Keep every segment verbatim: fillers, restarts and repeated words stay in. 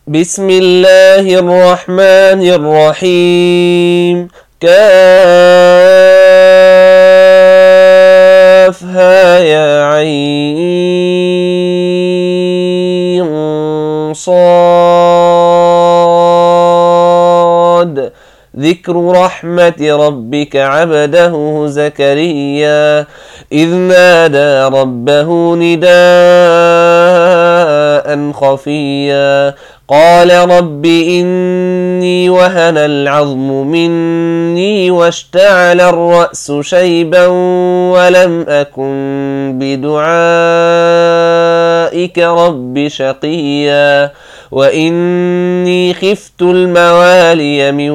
بسم الله الرحمن الرحيم. كافها يا عين صاد. ذكر رحمة ربك عبده زكريا إذ نادى ربه نداء خفيا قال رب إني وهن العظم مني واشتعل الرأس شيبا ولم أكن بدعائك رب شقيا وإني خفت الموالي من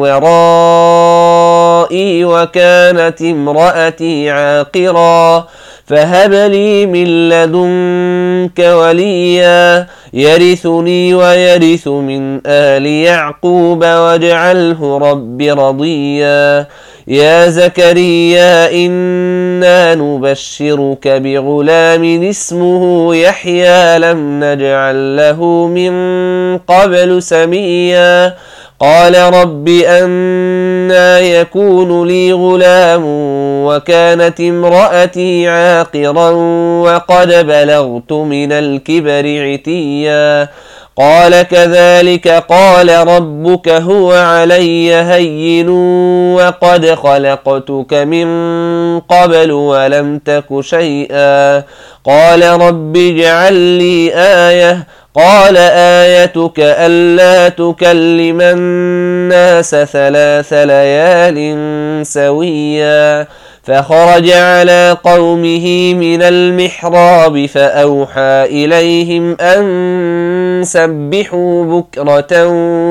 ورائي وكانت امرأتي عاقرا فهب لي من لدنك وليا يرثني ويرث من آل يعقوب واجعله رب رضيا يا زكريا إنا نبشرك بغلام اسمه يحيى لم نجعل له من قبل سميا قال رب أنى يكون لي غلام وكانت امرأتي عاقرا وقد بلغت من الكبر عتيا قال كذلك قال ربك هو علي هين وقد خلقتك من قبل ولم تك شيئا قال رب اجعل لي آية قال آيتك ألا تكلم الناس ثلاث ليال سويا فخرج على قومه من المحراب فأوحى إليهم أن سبحوا بكرة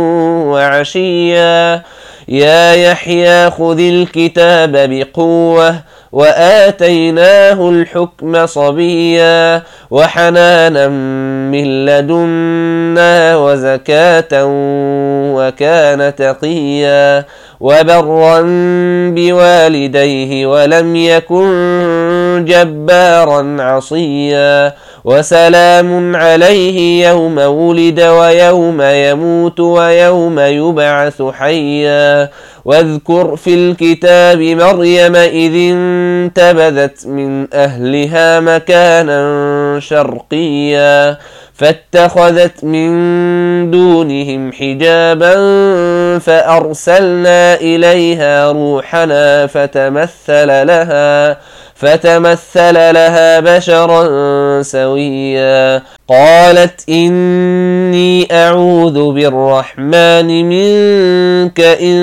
وعشيا يا يحيى خذ الكتاب بقوة وآتيناه الحكم صبيا وحنانا من لدنا وزكاة وكان تقيا وبرا بوالديه ولم يكن جبارا عصيا وسلام عليه يوم ولد ويوم يموت ويوم يبعث حيا واذكر في الكتاب مريم إذ انتبذت من أهلها مكانا شرقيا فاتخذت من دونهم حجابا فأرسلنا إليها روحنا فتمثل لها فتمثل لها بشرا سويا قالت إني أعوذ بالرحمن منك إن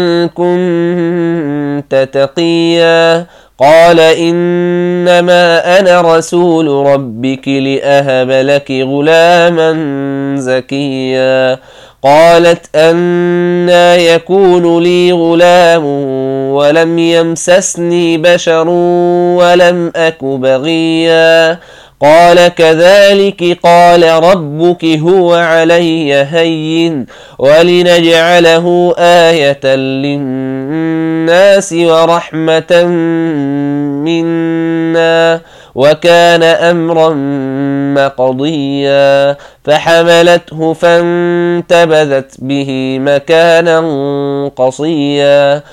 كنت تقيا قال إنما أنا رسول ربك لأهب لك غلاما زكيا قالت أنى يكون لي غلام ولم يمسسني بشر ولم أك بغيا قال كذلك قال ربك هو علي هين ولنجعله آية للناس ورحمة منا وكان أمرا مقضيا فحملته فانتبذت به مكانا قصيا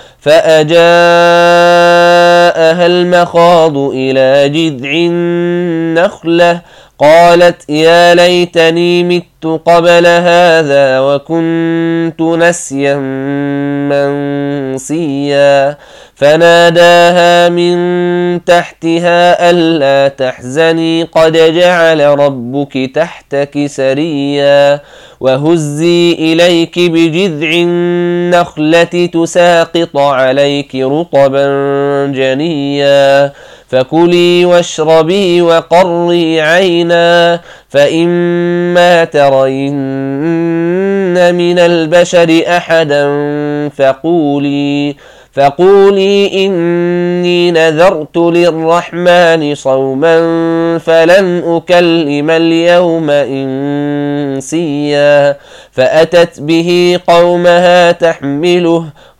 فأجاءها المخاض إلى جذع النخلة قالت يا ليتني مت قبل هذا وكنت نسيا منسيا فناداها من تحتها ألا تحزني قد جعل ربك تحتك سريا وهزي إليك بجذع النخلة تساقط عليك رطبا جنيا فكلي واشربي وقري عينا فإما ترين من البشر أحدا فقولي فقولي إني نذرت للرحمن صوما فلن أكلم اليوم إنسيا فأتت به قومها تحمله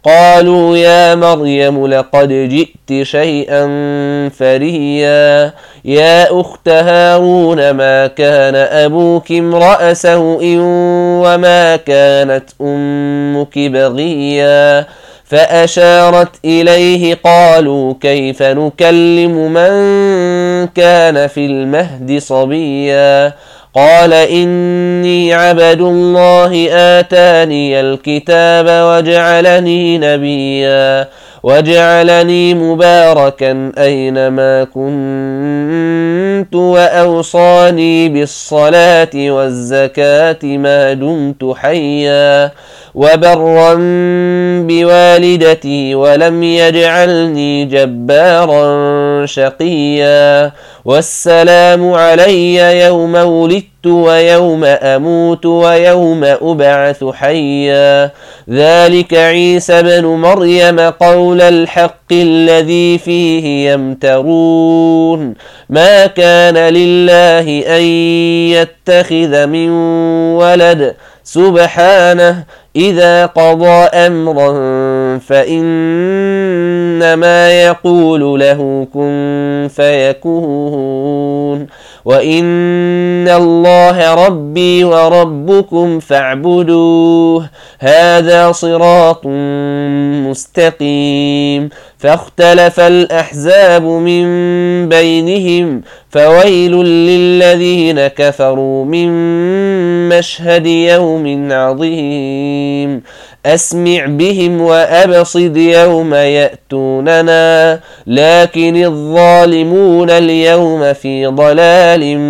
قالوا يا مريم لقد جئت شيئا فريا يا أخت هارون ما كان أبوك امرأ سوء وما كانت أمك بغيا فأشارت إليه قالوا كيف نكلم من كان في المهد صبيا قال إني عبد الله آتاني الكتاب وجعلني نبيا وجعلني مباركا أينما كنت وأوصاني بالصلاة والزكاة ما دمت حيا وبرا بوالدتي ولم يجعلني جبارا شقيا والسلام علي يوم ولدت ويوم أموت ويوم أبعث حيا ذلك عيسى بن مريم قول الحق الذي فيه يمترون ما كان لله أن يتخذ من ولد سبحانه إذا قضى أمرا فإنما يقول له كن فيكون وإن الله ربي وربكم فاعبدوه هذا صراط مستقيم فاختلف الأحزاب من بينهم فويل للذين كفروا من مشهد يوم عظيم أسمع بهم وأبصد يوم يأتوننا لكن الظالمون اليوم في ضلال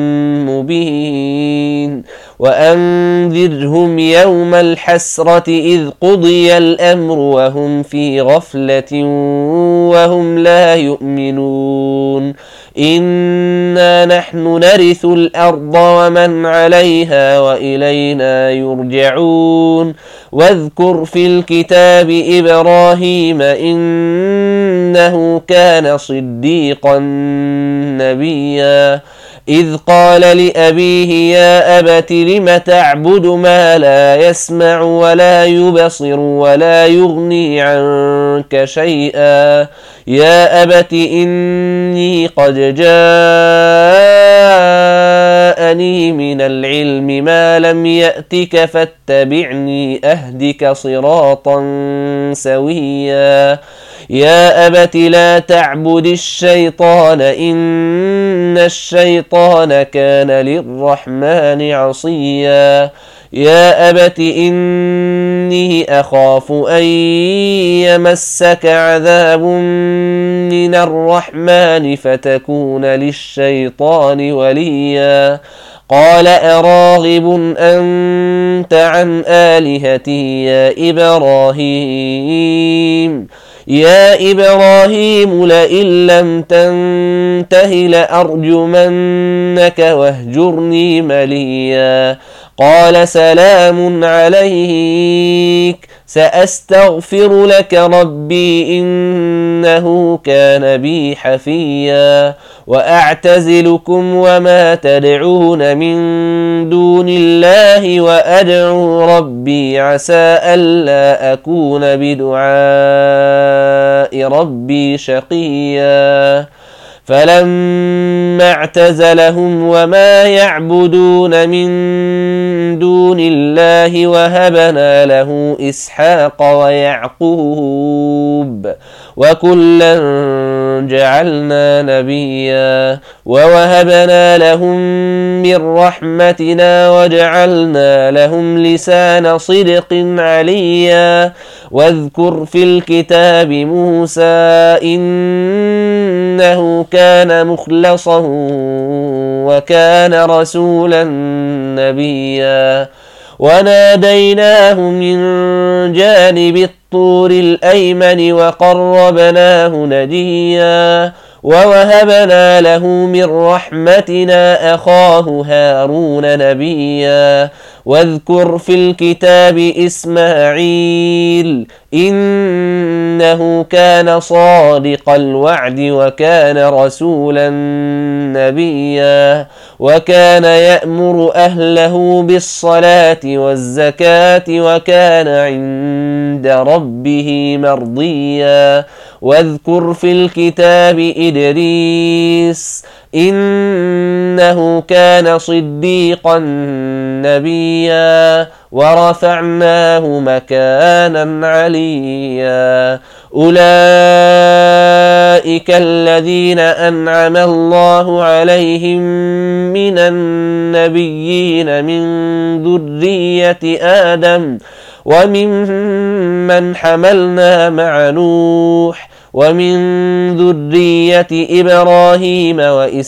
مبين وأنذرهم يوم الحسرة إذ قضي الأمر وهم في غفلة وهم لا يؤمنون إنا نحن نرث الأرض ومن عليها وإلينا يرجعون واذكر في الكتاب إبراهيم إنه كان صديقا نبيا إذ قال لأبيه يا أبت لم تعبد ما لا يسمع ولا يبصر ولا يغني عنك شيئا يا أبت إني قد جاءني من العلم ما لم يأتك فاتبعني أهدك صراطا سويا يا أبت لا تعبد الشيطان إن الشيطان كان للرحمن عصيا يا أبت إني أخاف أن يمسك عذاب من الرحمن فتكون للشيطان وليا قال أراغب أنت عن آلهتي يا إبراهيم يا إبراهيم لئن لم تنته لأرجمنك واهجرني مليا قال سلام عليك سأستغفر لك ربي إنه كان بي حفيا وأعتزلكم وما تدعون من دون الله وأدعو ربي عسى ألا أكون بدعاء ربي شقيا فلما اعتزلهم وما يعبدون من دون الله وهبنا له إسحاق ويعقوب وكلا جعلنا نبيا ووهبنا لهم من رحمتنا وجعلنا لهم لسان صدق عليا واذكر في الكتاب موسى إنه كان مخلصا وكان رسولا نبيا وناديناه من جانب الطور الأيمن وقربناه نجيا ووهبنا له من رحمتنا أخاه هارون نبيا واذكر في الكتاب إسماعيل إنه كان صادق الوعد وكان رسولا نبيا وكان يأمر أهله بالصلاة والزكاة وكان عند ربه مرضيا واذكر في الكتاب إدريس إنه كان صديقا نبيا ورفعناه مكانا عليا أولئك الذين أنعم الله عليهم من النبيين من ذرية آدم وممن حملنا مع نوح ومن ذرية إبراهيم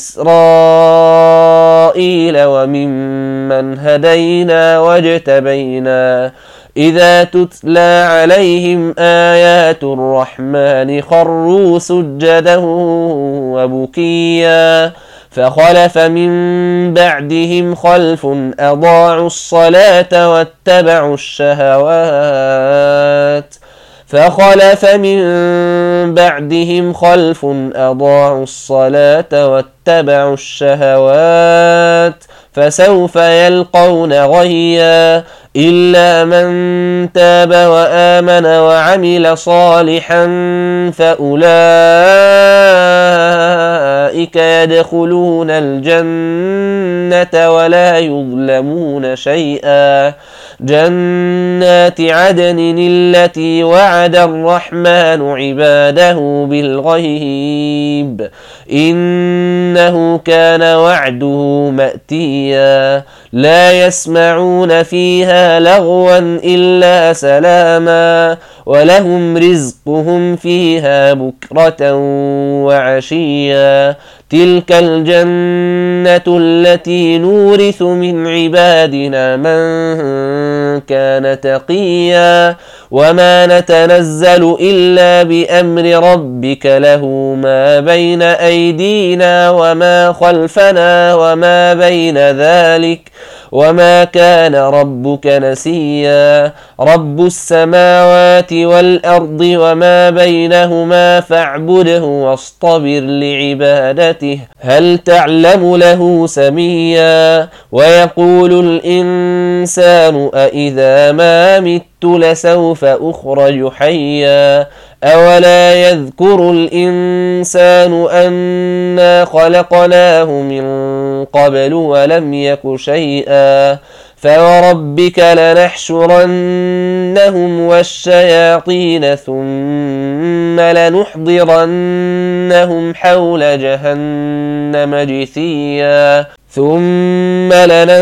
وإسرائيل وممن هدينا واجتبينا إذا تتلى عليهم آيات الرحمن خروا سجدا وبكيا فخلف من بعدهم خلف أضاعوا الصلاة واتبعوا الشهوات فخلف من بعدهم خلف أضاعوا الصلاة واتبعوا الشهوات فسوف يلقون غيا إلا من تاب وآمن وعمل صالحا فأولئك يدخلون الجنة ولا يظلمون شيئا جنات عدن التي وعد الرحمن عباده بالغيب إنه كان وعده مأتيا لا يسمعون فيها لغوا إلا سلاما ولهم رزقهم فيها بكرة وعشيا تلك الجنة التي نورث من عبادنا من كان تقيا وما نتنزل إلا بأمر ربك له ما بين أيدينا وما خلفنا وما بين ذلك وما كان ربك نسيا رب السماوات والأرض وما بينهما فاعبده واصطبر لعبادته هل تعلم له سميا ويقول الإنسان أإذا ما مت لسوف أخرج حيا أولا يذكر الإنسان أنا خلقناه من قبل ولم يك شيئا فوربك لنحشرنهم والشياطين ثم لنحضرنهم حول جهنم جثيا ثم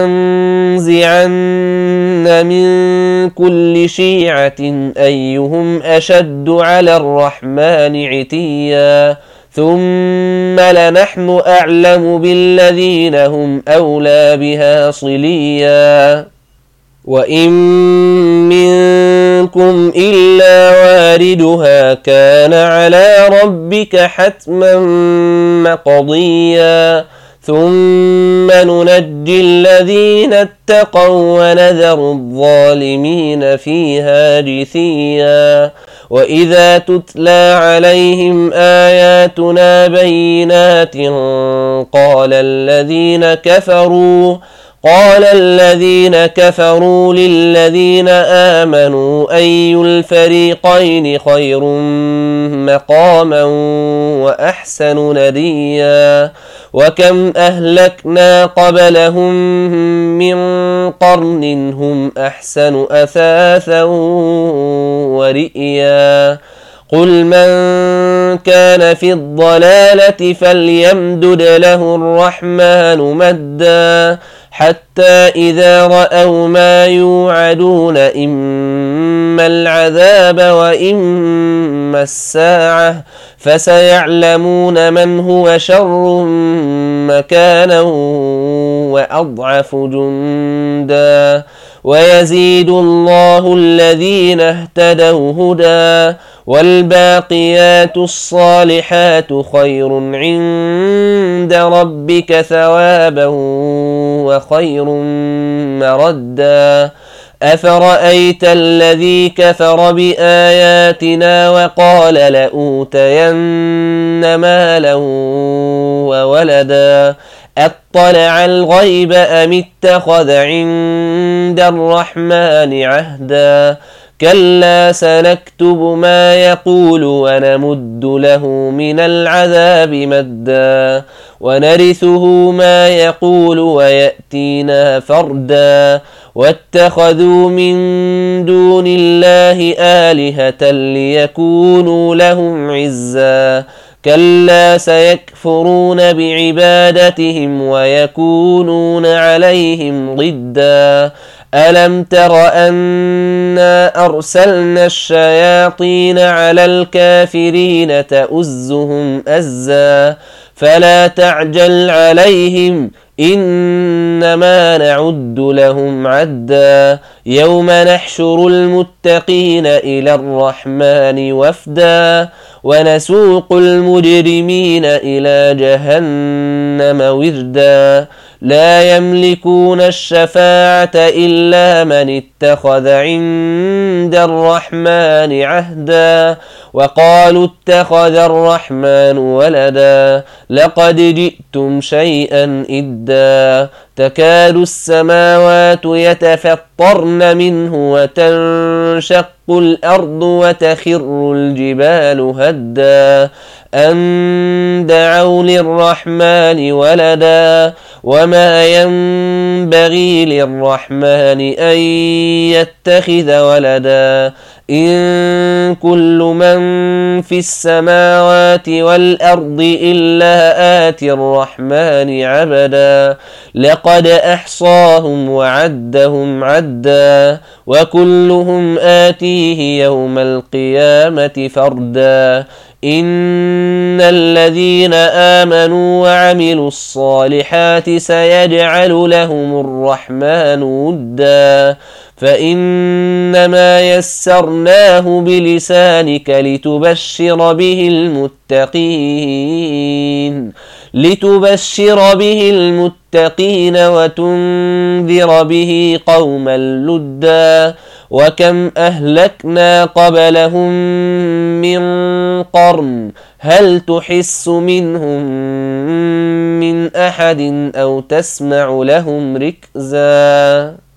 لننزعن من كل شيعة أيهم أشد على الرحمن عتيا ثم لنحن أعلم بالذين هم أولى بها صليا وإن منكم إلا واردها كان على ربك حتما مقضيا ثم ننجي الذين اتقوا ونذر الظالمين فيها جثيا وإذا تتلى عليهم آياتنا بينات قال الذين كفروا قال الذين كفروا للذين آمنوا أي الفريقين خير مقاما وأحسن نديا وكم أهلكنا قبلهم من قرن هم أحسن أثاثا ورئيا قل من كان في الضلالة فليمدد له الرحمن مدا حتى إذا رأوا ما يوعدون إما العذاب وإما الساعة فسيعلمون من هو شر مكانا وأضعف جندا ويزيد الله الذين اهتدوا هدى والباقيات الصالحات خير عند ربك ثوابا وخير مردا أفرأيت الذي كفر بآياتنا وقال لأوتين مالا وولدا أطلع الغيب أم اتخذ عند الرحمن عهدا كلا سنكتب ما يقول ونمد له من العذاب مدا ونرثه ما يقول ويأتينا فردا واتخذوا من دون الله آلهة ليكونوا لهم عزا كلا سيكفرون بعبادتهم ويكونون عليهم ضدا ألم تر أنا أرسلنا الشياطين على الكافرين تؤزهم أزا فلا تعجل عليهم إنما نعد لهم عدا يوم نحشر المتقين إلى الرحمن وفدا ونسوق المجرمين إلى جهنم وردا لا يملكون الشفاعة إلا من اتخذ عند الرحمن عهدا وقالوا اتخذ الرحمن ولدا لقد جئتم شيئا إدا تكاد السماوات يتفطرن منه وتنشق الأرض وتخر الجبال هدا أن دعوا للرحمن ولدا وما ينبغي للرحمن أن يتخذ ولدا إن كل من في السماوات والأرض إلا آتي الرحمن عبدا لقد أحصاهم وعدهم عدا وكلهم آتيه يوم القيامة فردا إن الذين آمنوا وعملوا الصالحات سيجعل لهم الرحمن ودا فإنما يسرناه بلسانك لتبشر به المتقين لتبشر به المتقين وتنذر به قوما لدا وكم أهلكنا قبلهم من قرن هل تحس منهم من أحد أو تسمع لهم ركزا